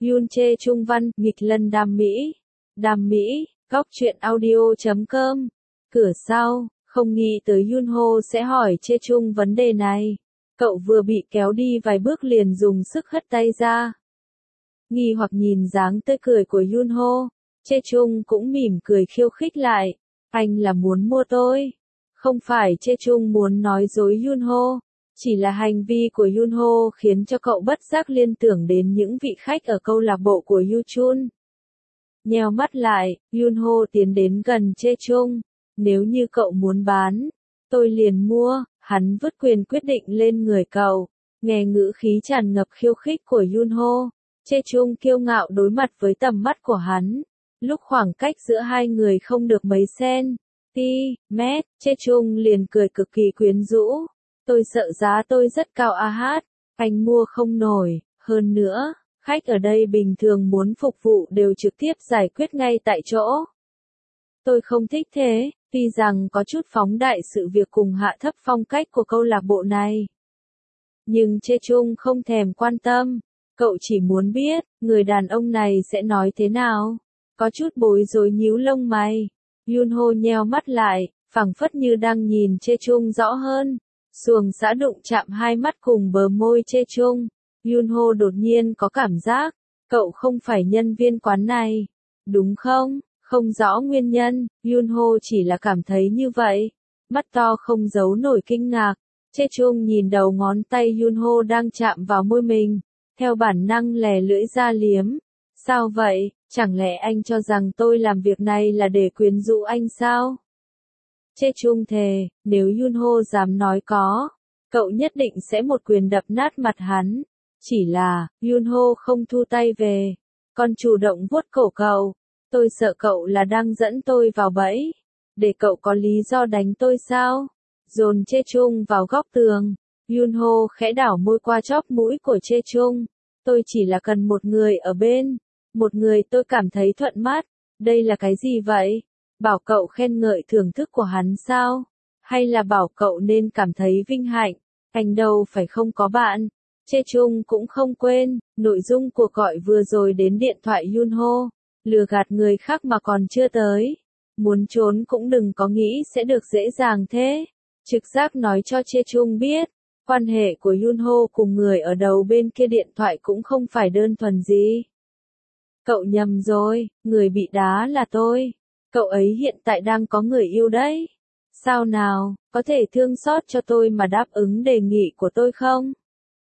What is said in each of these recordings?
Yoon Chae Chung văn, nghịch lân đam mỹ. Đam mỹ, góc truyện audio.com. Cửa sau, không nghĩ tới Yoon Ho sẽ hỏi Chae Chung vấn đề này. Cậu vừa bị kéo đi vài bước liền dùng sức hất tay ra. Nghi hoặc nhìn dáng tươi cười của Yoon Ho, Chae Chung cũng mỉm cười khiêu khích lại. Anh là muốn mua tôi. Không phải Chae Chung muốn nói dối Yoon Ho. Chỉ là hành vi của Yoon Ho khiến cho cậu bất giác liên tưởng đến những vị khách ở câu lạc bộ của Yoo Chun. Nheo mắt lại, Yoon Ho tiến đến gần Chae Chung. Nếu như cậu muốn bán, tôi liền mua. Hắn vứt quyền quyết định lên người cậu. Nghe ngữ khí tràn ngập khiêu khích của Yoon Ho, Chae Chung kiêu ngạo đối mặt với tầm mắt của hắn. Lúc khoảng cách giữa hai người không được mấy cm, Chae Chung liền cười cực kỳ quyến rũ. Tôi sợ giá tôi rất cao a hát, anh mua không nổi, hơn nữa, khách ở đây bình thường muốn phục vụ đều trực tiếp giải quyết ngay tại chỗ. Tôi không thích thế, tuy rằng có chút phóng đại sự việc cùng hạ thấp phong cách của câu lạc bộ này. Nhưng Chae Chung không thèm quan tâm, cậu chỉ muốn biết, người đàn ông này sẽ nói thế nào. Có chút bối rối nhíu lông mày, Yoon Ho nheo mắt lại, phảng phất như đang nhìn Chae Chung rõ hơn. Xuồng xã đụng chạm hai mắt cùng bờ môi Chae Chung. Yoon Ho đột nhiên có cảm giác, cậu không phải nhân viên quán này, đúng không? Không rõ nguyên nhân, Yoon Ho chỉ là cảm thấy như vậy. Mắt to không giấu nổi kinh ngạc. Chae Chung nhìn đầu ngón tay Yoon Ho đang chạm vào môi mình, theo bản năng lè lưỡi ra liếm. Sao vậy, chẳng lẽ anh cho rằng tôi làm việc này là để quyến rũ anh sao? Chae Chung thề, nếu Yoon Ho dám nói có, cậu nhất định sẽ một quyền đập nát mặt hắn. Chỉ là, Yoon Ho không thu tay về, còn chủ động vuốt cổ cậu. Tôi sợ cậu là đang dẫn tôi vào bẫy, để cậu có lý do đánh tôi sao? Dồn Chae Chung vào góc tường, Yoon Ho khẽ đảo môi qua chóp mũi của Chae Chung. Tôi chỉ là cần một người ở bên, một người tôi cảm thấy thuận mắt. Đây là cái gì vậy? Bảo cậu khen ngợi thưởng thức của hắn sao? Hay là bảo cậu nên cảm thấy vinh hạnh? Anh đâu phải không có bạn. Chae Chung cũng không quên, nội dung cuộc gọi vừa rồi đến điện thoại Yoon Ho. Lừa gạt người khác mà còn chưa tới. Muốn trốn cũng đừng có nghĩ sẽ được dễ dàng thế. Trực giác nói cho Chae Chung biết, quan hệ của Yoon Ho cùng người ở đầu bên kia điện thoại cũng không phải đơn thuần gì. Cậu nhầm rồi, người bị đá là tôi. Cậu ấy hiện tại đang có người yêu đấy. Sao nào, có thể thương xót cho tôi mà đáp ứng đề nghị của tôi không?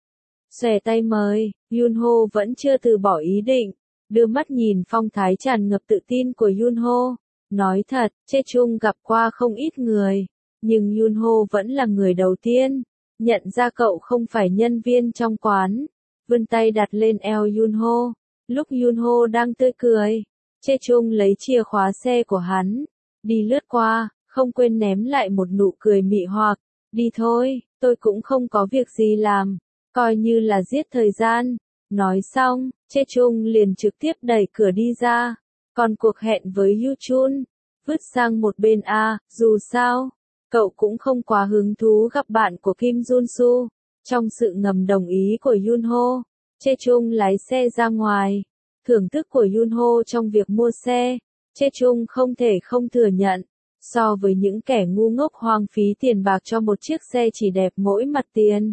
Xòe tay mời, Yoon Ho vẫn chưa từ bỏ ý định, đưa mắt nhìn phong thái tràn ngập tự tin của Yoon Ho. Nói thật, Chae Chung gặp qua không ít người, nhưng Yoon Ho vẫn là người đầu tiên nhận ra cậu không phải nhân viên trong quán. Vươn tay đặt lên eo Yoon Ho. Lúc Yoon Ho đang tươi cười, Chae Chung lấy chìa khóa xe của hắn, đi lướt qua, không quên ném lại một nụ cười mị hoặc. Đi thôi, tôi cũng không có việc gì làm, coi như là giết thời gian. Nói xong, Chae Chung liền trực tiếp đẩy cửa đi ra. Còn cuộc hẹn với Yoo Chun, vứt sang một bên dù sao, cậu cũng không quá hứng thú gặp bạn của Kim Jun Soo. Trong sự ngầm đồng ý của Yoon Ho, Chae Chung lái xe ra ngoài. Thưởng thức của Yoon Ho trong việc mua xe, Chae Chung không thể không thừa nhận. So với những kẻ ngu ngốc hoang phí tiền bạc cho một chiếc xe chỉ đẹp mỗi mặt tiền,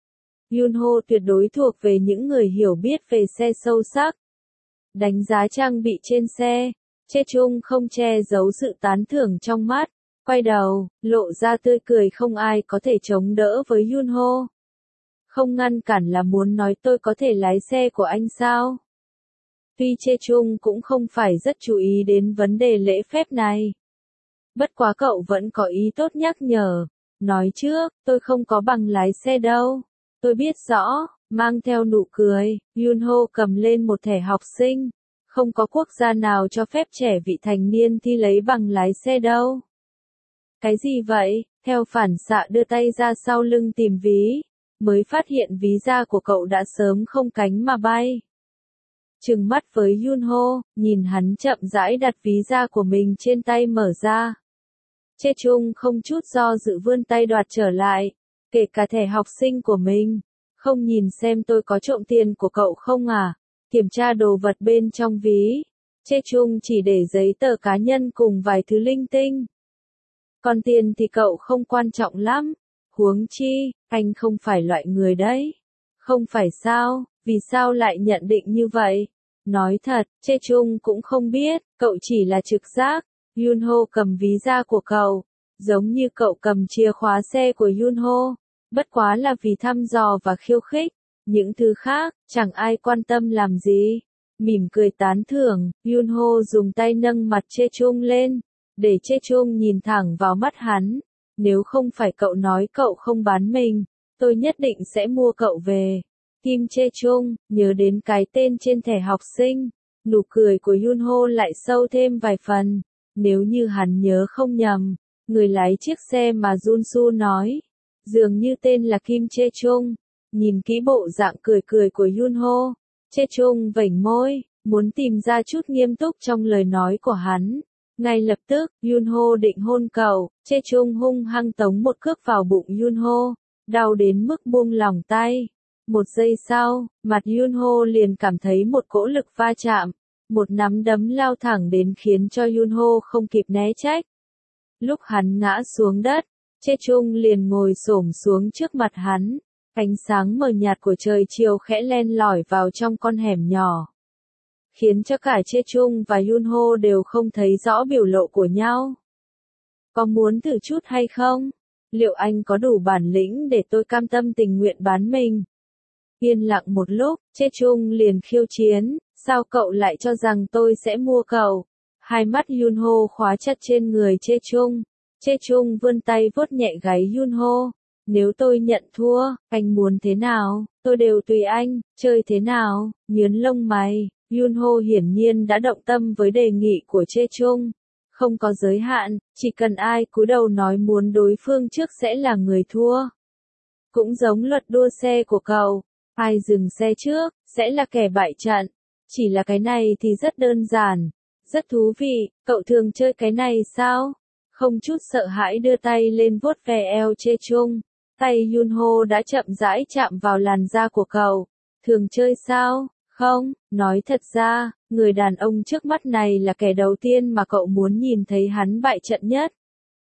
Yoon Ho tuyệt đối thuộc về những người hiểu biết về xe sâu sắc. Đánh giá trang bị trên xe, Chae Chung không che giấu sự tán thưởng trong mắt, quay đầu, lộ ra tươi cười không ai có thể chống đỡ với Yoon Ho. Không ngăn cản là muốn nói tôi có thể lái xe của anh sao? Tuy Chae Chung cũng không phải rất chú ý đến vấn đề lễ phép này. Bất quá cậu vẫn có ý tốt nhắc nhở. Nói trước, tôi không có bằng lái xe đâu. Tôi biết rõ, mang theo nụ cười, Yoon Ho cầm lên một thẻ học sinh. Không có quốc gia nào cho phép trẻ vị thành niên thi lấy bằng lái xe đâu. Cái gì vậy? Theo phản xạ đưa tay ra sau lưng tìm ví, mới phát hiện ví da của cậu đã sớm không cánh mà bay. Trừng mắt với Yoon Ho, nhìn hắn chậm rãi đặt ví da của mình trên tay mở ra. Chae Chung không chút do dự vươn tay đoạt trở lại, kể cả thẻ học sinh của mình. Không nhìn xem tôi có trộm tiền của cậu không à? Kiểm tra đồ vật bên trong ví. Chê Chung chỉ để giấy tờ cá nhân cùng vài thứ linh tinh. Còn tiền thì cậu không quan trọng lắm. Huống chi, anh không phải loại người đấy. Không phải sao, vì sao lại nhận định như vậy? Nói thật, Chê Chung cũng không biết, cậu chỉ là trực giác. Yunho cầm ví da của cậu, giống như cậu cầm chìa khóa xe của Yunho. Bất quá là vì thăm dò và khiêu khích. Những thứ khác, chẳng ai quan tâm làm gì. Mỉm cười tán thưởng, Yunho dùng tay nâng mặt Chê Chung lên, để Chê Chung nhìn thẳng vào mắt hắn. Nếu không phải cậu nói cậu không bán mình, tôi nhất định sẽ mua cậu về. Kim Chê Chung, nhớ đến cái tên trên thẻ học sinh. Nụ cười của Yunho lại sâu thêm vài phần. Nếu như hắn nhớ không nhầm, người lái chiếc xe mà Junsu nói, dường như tên là Kim Chê Chung. Nhìn kỹ bộ dạng cười cười của Yunho, Chê Chung vểnh môi, muốn tìm ra chút nghiêm túc trong lời nói của hắn. Ngay lập tức, Yunho định hôn cậu, Chê Chung hung hăng tống một cước vào bụng Yunho, đau đến mức buông lỏng tay. Một giây sau, mặt Yunho liền cảm thấy một cỗ lực va chạm, một nắm đấm lao thẳng đến khiến cho Yunho không kịp né trách. Lúc hắn ngã xuống đất, Chê Chung liền ngồi xổm xuống trước mặt hắn. Ánh sáng mờ nhạt của trời chiều khẽ len lỏi vào trong con hẻm nhỏ, khiến cho cả Chê Chung và Yunho đều không thấy rõ biểu lộ của nhau. Có muốn thử chút hay không? Liệu anh có đủ bản lĩnh để tôi cam tâm tình nguyện bán mình? Yên lặng một lúc, Chê Chung liền khiêu chiến, sao cậu lại cho rằng tôi sẽ mua cậu? Hai mắt Yunho khóa chặt trên người Chê Chung. Chê Chung vươn tay vuốt nhẹ gáy Yunho. Nếu tôi nhận thua, anh muốn thế nào, tôi đều tùy anh, chơi thế nào, nhướng lông mày. Yunho hiển nhiên đã động tâm với đề nghị của Chê Chung. Không có giới hạn, chỉ cần ai cúi đầu nói muốn đối phương trước sẽ là người thua. Cũng giống luật đua xe của cậu, ai dừng xe trước, sẽ là kẻ bại trận. Chỉ là cái này thì rất đơn giản, rất thú vị, cậu thường chơi cái này sao? Không chút sợ hãi đưa tay lên vuốt ve eo Chê Chung. Tay Yunho đã chậm rãi chạm vào làn da của cậu. Thường chơi sao? Không, nói thật ra, người đàn ông trước mắt này là kẻ đầu tiên mà cậu muốn nhìn thấy hắn bại trận nhất.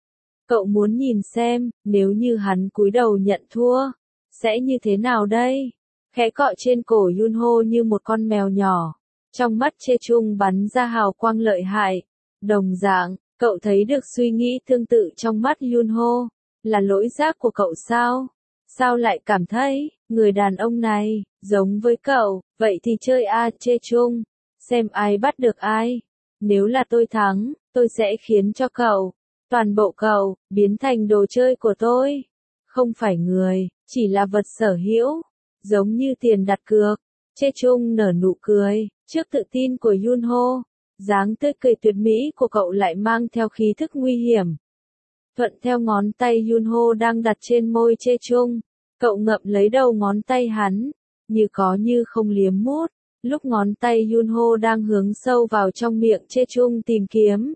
Cậu muốn nhìn xem, nếu như hắn cúi đầu nhận thua, sẽ như thế nào đây? Khẽ cọ trên cổ Yunho như một con mèo nhỏ. Trong mắt Chê Chung bắn ra hào quang lợi hại. Đồng dạng, cậu thấy được suy nghĩ tương tự trong mắt Yunho. Là lỗi giác của cậu sao? Sao lại cảm thấy, người đàn ông này, giống với cậu, vậy thì chơi Chê Chung, xem ai bắt được ai. Nếu là tôi thắng, tôi sẽ khiến cho cậu, toàn bộ cậu, biến thành đồ chơi của tôi. Không phải người, chỉ là vật sở hữu, giống như tiền đặt cược. Chê Chung nở nụ cười, trước tự tin của Yunho, dáng tươi cười tuyệt mỹ của cậu lại mang theo khí thức nguy hiểm. Thuận theo ngón tay Yunho đang đặt trên môi Chê Chung, cậu ngậm lấy đầu ngón tay hắn, như có như không liếm mút. Lúc ngón tay Yunho đang hướng sâu vào trong miệng Chê Chung tìm kiếm,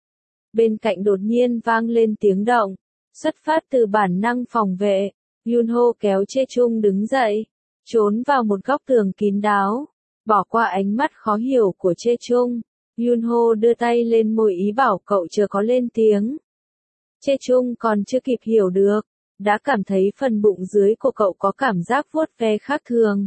bên cạnh đột nhiên vang lên tiếng động, xuất phát từ bản năng phòng vệ. Yunho kéo Chê Chung đứng dậy, trốn vào một góc tường kín đáo, bỏ qua ánh mắt khó hiểu của Chê Chung. Yunho đưa tay lên môi ý bảo cậu chưa có lên tiếng. Chê Chung còn chưa kịp hiểu được, đã cảm thấy phần bụng dưới của cậu có cảm giác vuốt ve khác thường.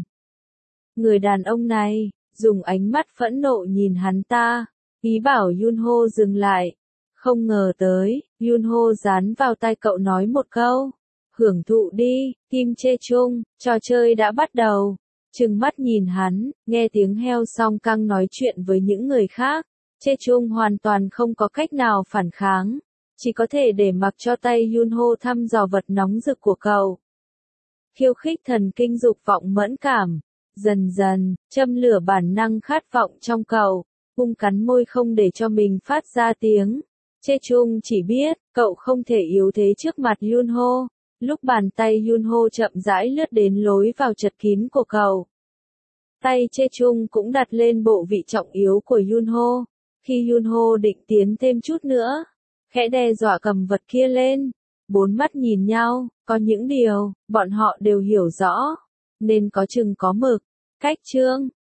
Người đàn ông này, dùng ánh mắt phẫn nộ nhìn hắn ta, ý bảo Yunho dừng lại. Không ngờ tới, Yunho dán vào tai cậu nói một câu. Hưởng thụ đi, Kim Chê Chung, trò chơi đã bắt đầu. Trừng mắt nhìn hắn, nghe tiếng heo song căng nói chuyện với những người khác. Chê Chung hoàn toàn không có cách nào phản kháng. Chỉ có thể để mặc cho tay Yunho thăm dò vật nóng rực của cậu. Khiêu khích thần kinh dục vọng mẫn cảm. Dần dần, châm lửa bản năng khát vọng trong cậu. Hung cắn môi không để cho mình phát ra tiếng. Chê Chung chỉ biết, cậu không thể yếu thế trước mặt Yunho. Lúc bàn tay Yunho chậm rãi lướt đến lối vào chật kín của cậu, tay Chê Chung cũng đặt lên bộ vị trọng yếu của Yunho. Khi Yunho định tiến thêm chút nữa, khẽ đe dọa cầm vật kia lên. Bốn mắt nhìn nhau, có những điều, bọn họ đều hiểu rõ, nên có chừng có mực. Cách chương